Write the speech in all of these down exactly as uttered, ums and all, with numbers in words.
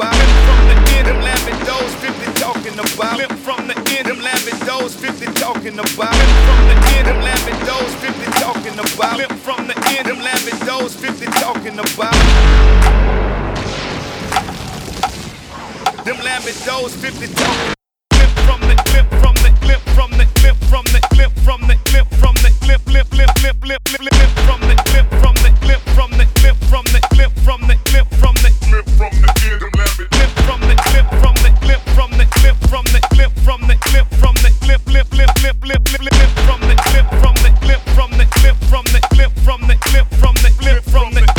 about. Flip from the end, them Lamborghinis, fifty talking about. Flip from the end, them Lamborghinis, fifty talking about. Flip from the end, them Lamborghinis, fifty talking about. Flip from the end, them Lamborghinis, fifty talking about. Them Lamborghinis, fifty talking. Flip from the clip, from the clip, from the clip, from the clip, from the clip, from the clip, clip, clip, clip, clip, clip, clip, from the clip, from the clip, from the clip, from the clip, from the clip, from the clip, from the end, them Lamborghinis. Clip from the clip, from the clip, from the clip, from the clip, from the clip, from the clip, clip, clip, clip, clip, clip, clip, from the clip, from the clip, from the clip, from the clip, from the clip, from the clip, from the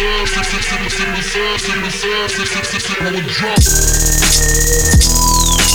Drop.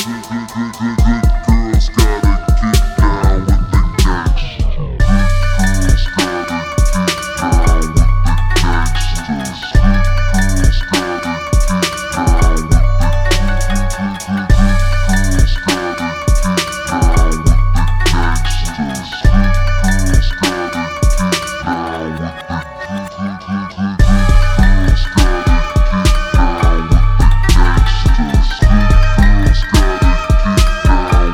Girls gotta get down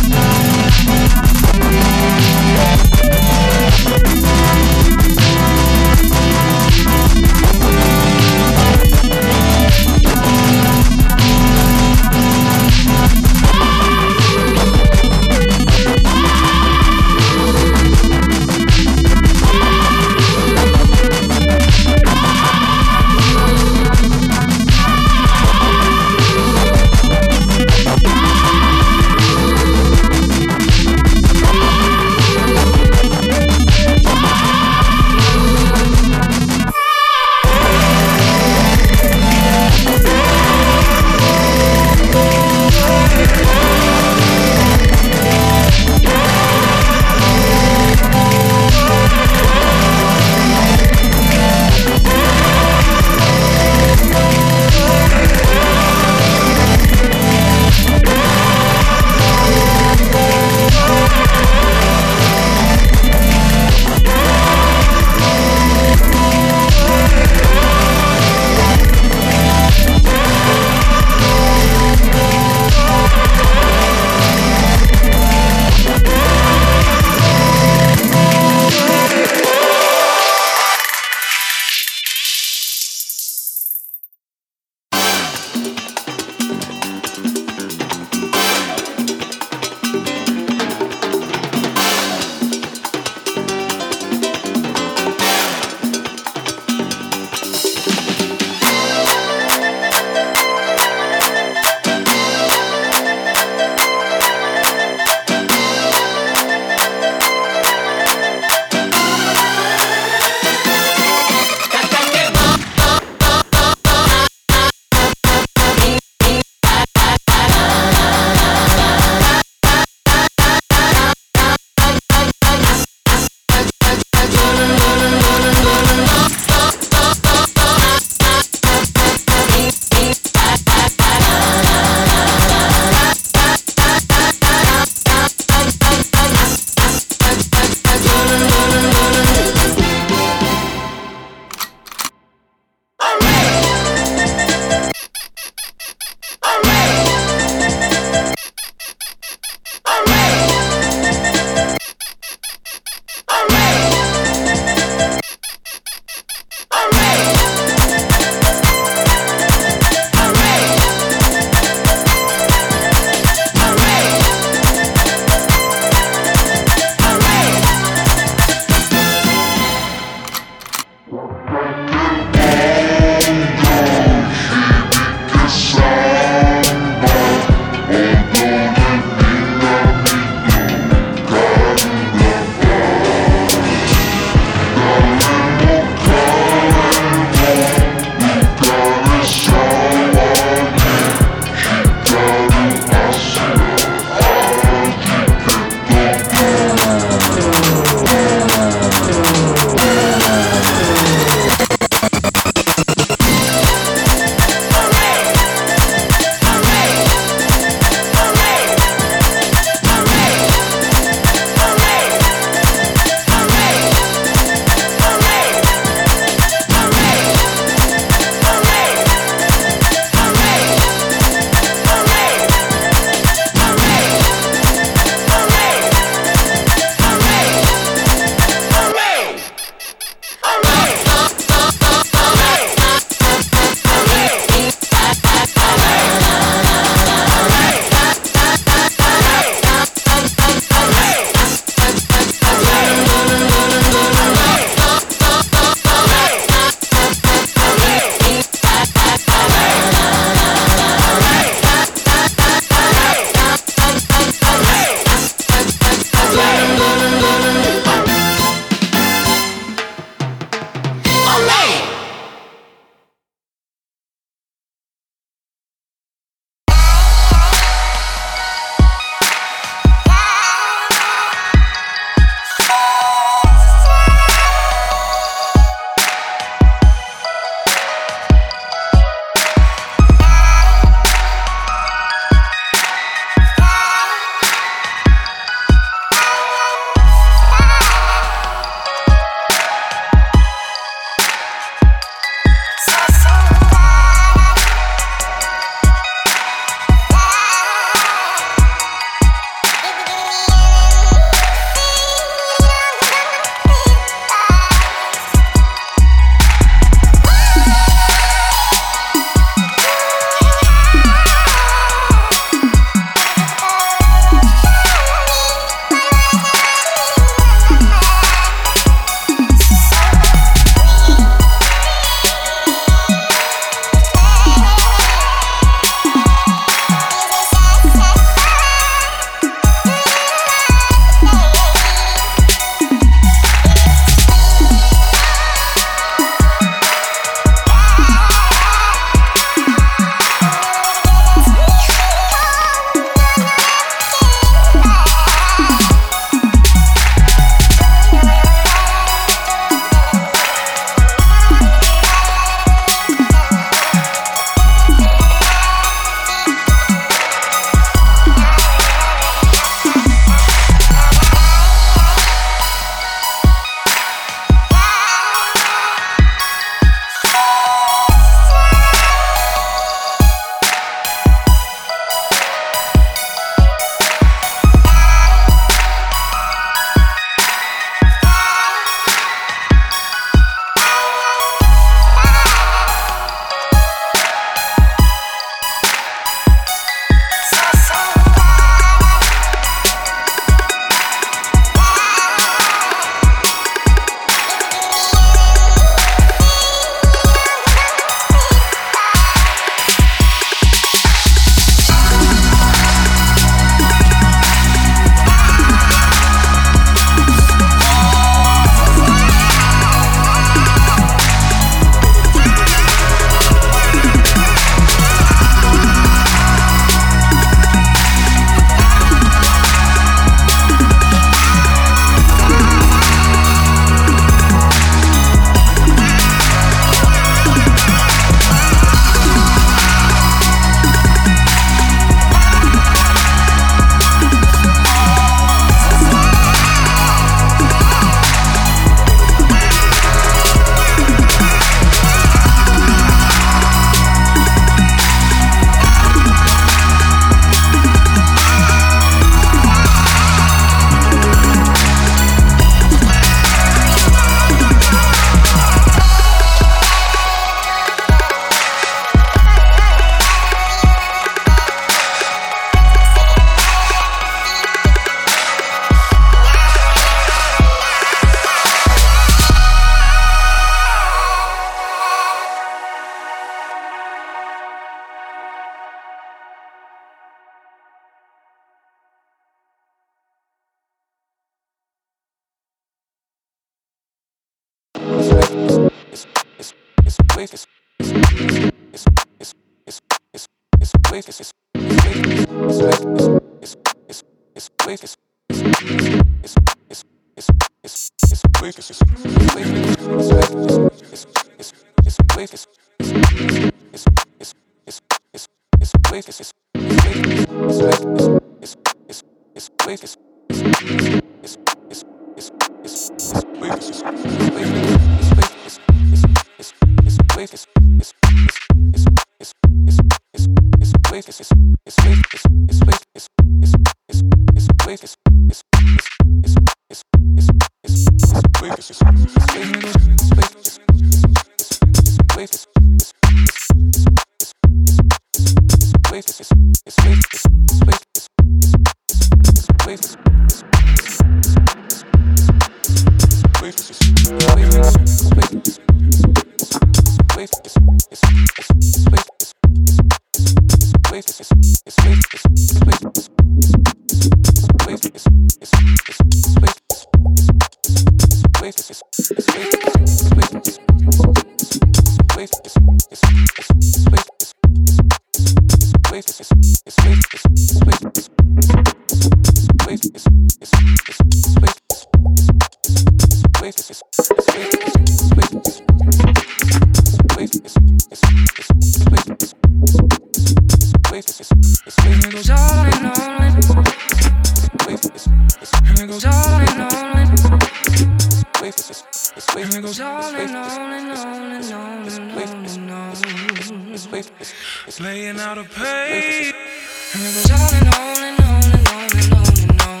Laying out a pain, and it goes on and on and on and on and on and on.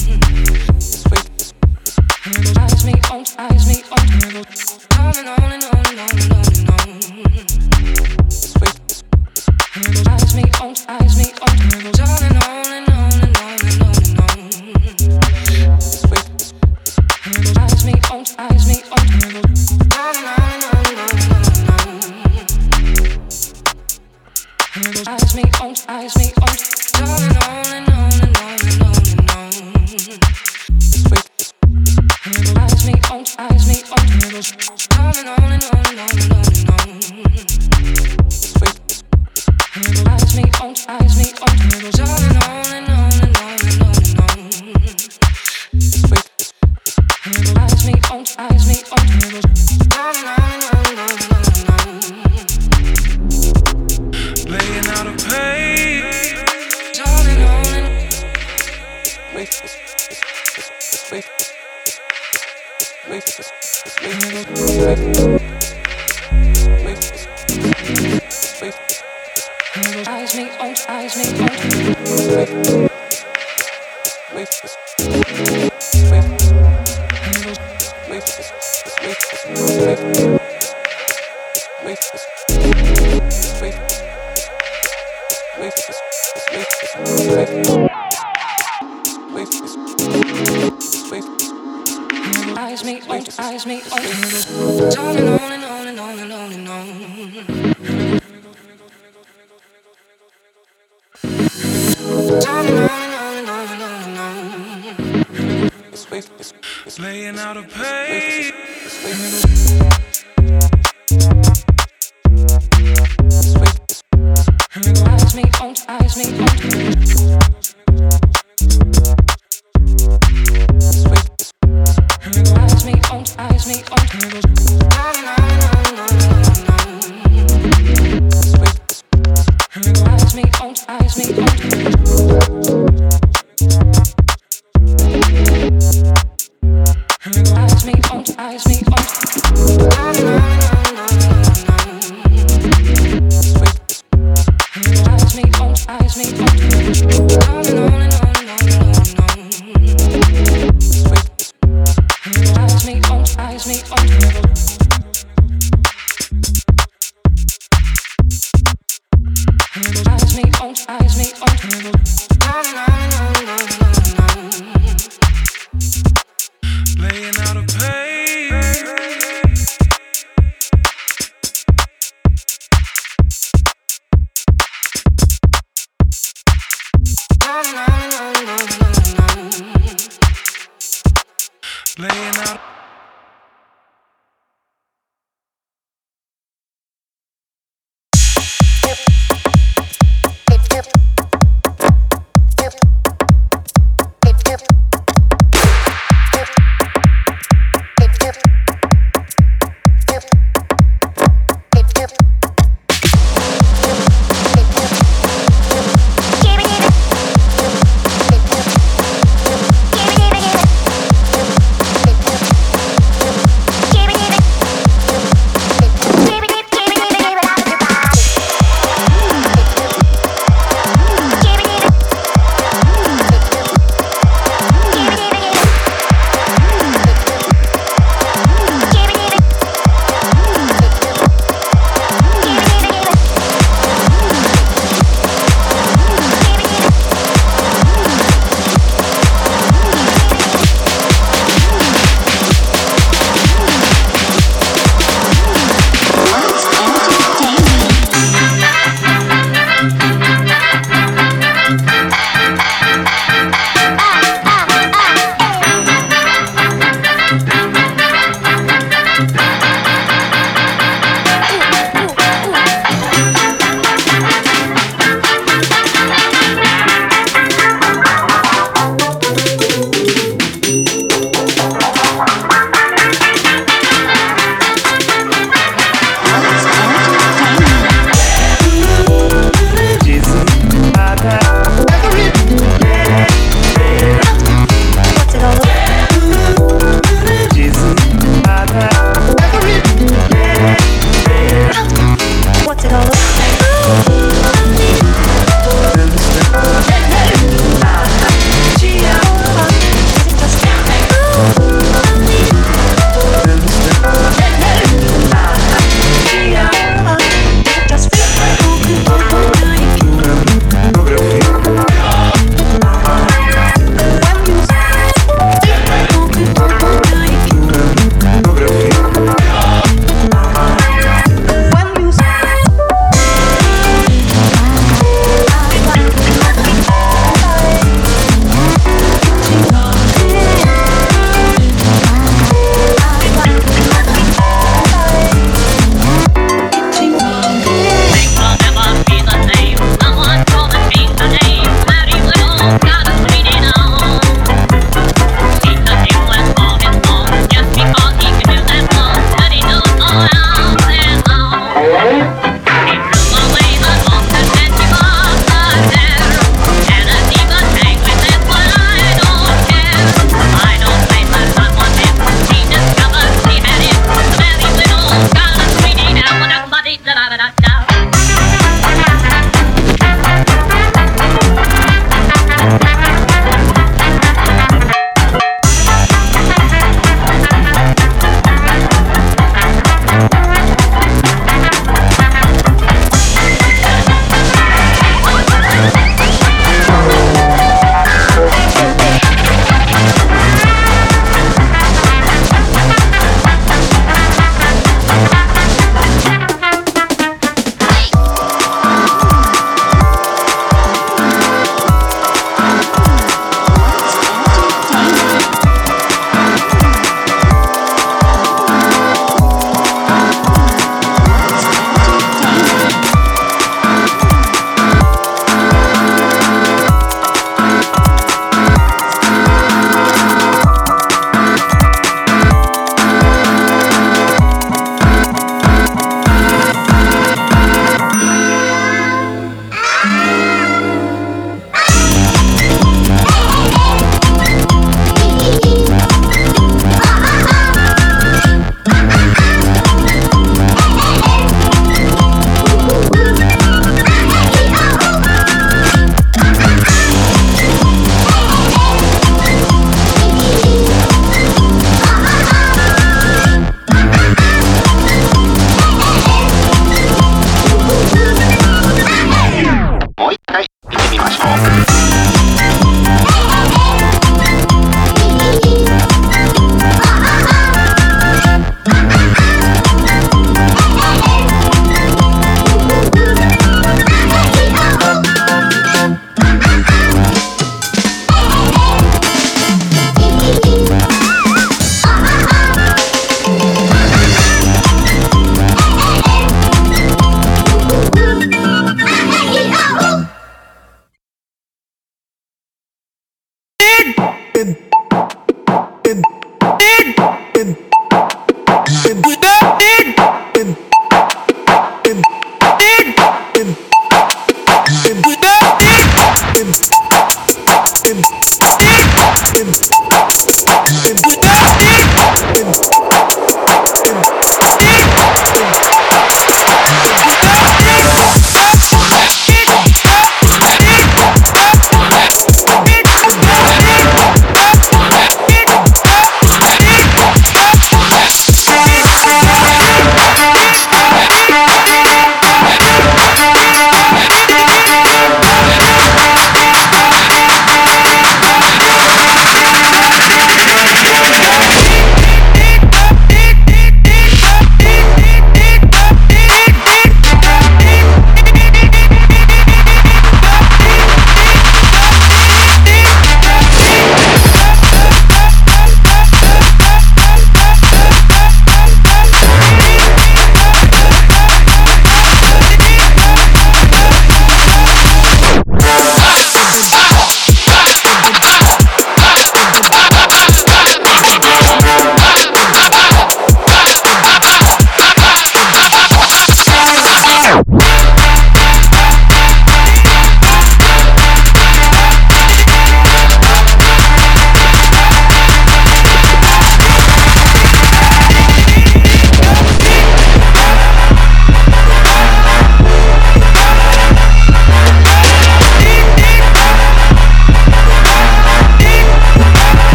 And it goes eyes me on, eyes me on, and it goes on and on and on and on and on and on. And it goes eyes me on, eyes me on, and it goes on and on and on and on and on and on. And it goes eyes me on, eyes me on, and it goes on and on and on and on and on. And it goes eyes me on, eyes me on, on and on and on and on and on and on. And it goes eyes me on, eyes me on, and it goes on and on and on and on and on and on. And it goes eyes me on, eyes me on, and it goes on and on and on and on and on and on. And it goes eyes me on, eyes me on, and it goes on and on and on and on and on and on. Laying out a pain, on and on and wait, wait, wait, eyes me on, eyes me on, wait, wait, wait, wait, wait, wait. Eyes me on, eyes me on, on and on and on and on and on and on. On and on and on and on and on and on. Laying out a pain. Eyes me on, eyes me on. Eyes me on, eyes me on. On and on and on and on and on and on. Eyes me on, eyes me on. Eyes me on, eyes me on.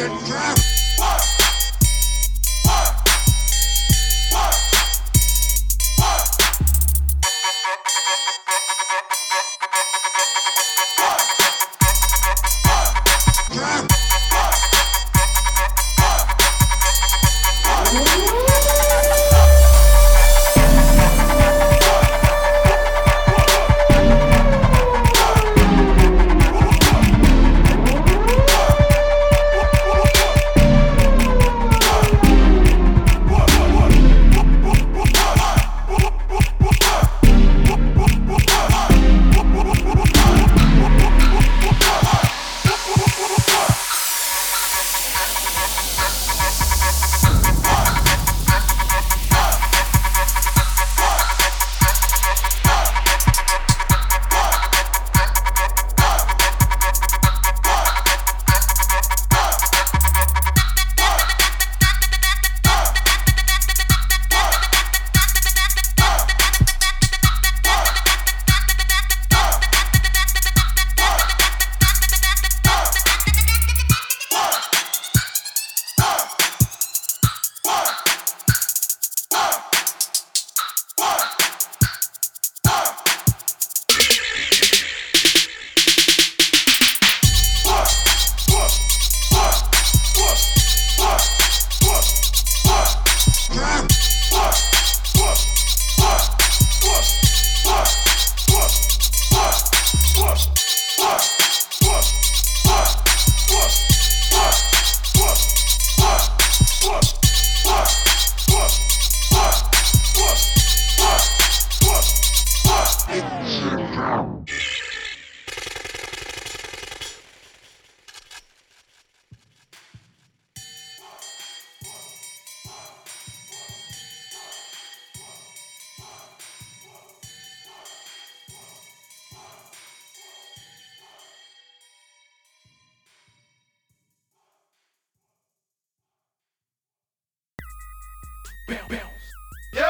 Bounce, bounce. Yep.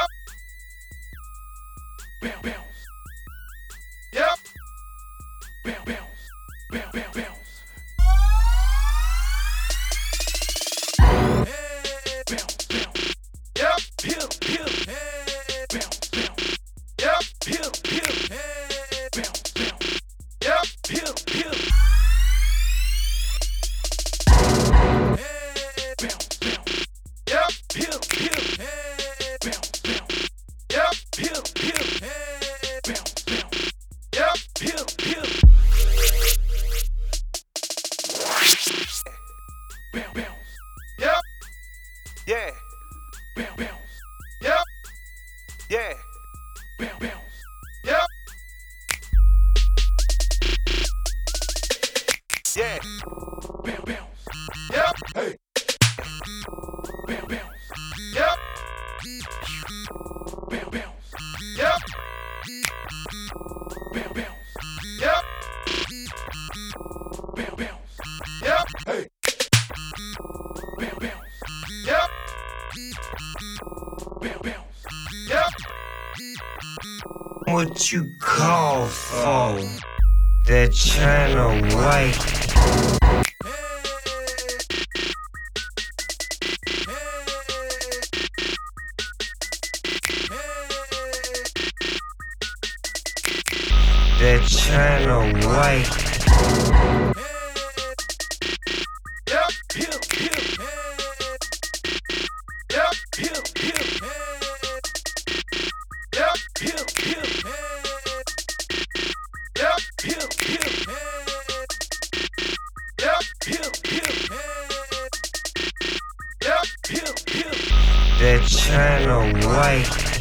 Bounce, bounce. Yep. Bounce, bounce. Bounce, bounce, bounce. Hey, bounce, bounce. Yep. Hill, hill. Hey, bounce, bounce. Yep. Hill, hill. Hey, bounce, bounce. Yep. Hill, hill. Hey, bounce, bounce. Yep. Hill, hill. Hey, bounce, bounce. Yep. Hill, hill. Hey, bounce, bounce. Yep. Hill, hill. Bounce, bounce. Yep. Yeah, Bounce, bounce. Yep. yeah. Bounce, bounce. Yep. Yeah, Bounce, bounce. Yep. Hey. Bounce, bounce. Yep. Bounce, bounce. Yep. Bounce, bounce. Yep. Bounce, bounce. Yep. Hey. Bounce, bounce. Yep. Bounce, bounce. Yep. What you call for that China white? That China white. Yep. Hill, hill. Yep. Hill, hill. Yep. Hill, hill. Yep. Hill, hill. Yep. Hill, hill. Yep. Hill, hill. That China white.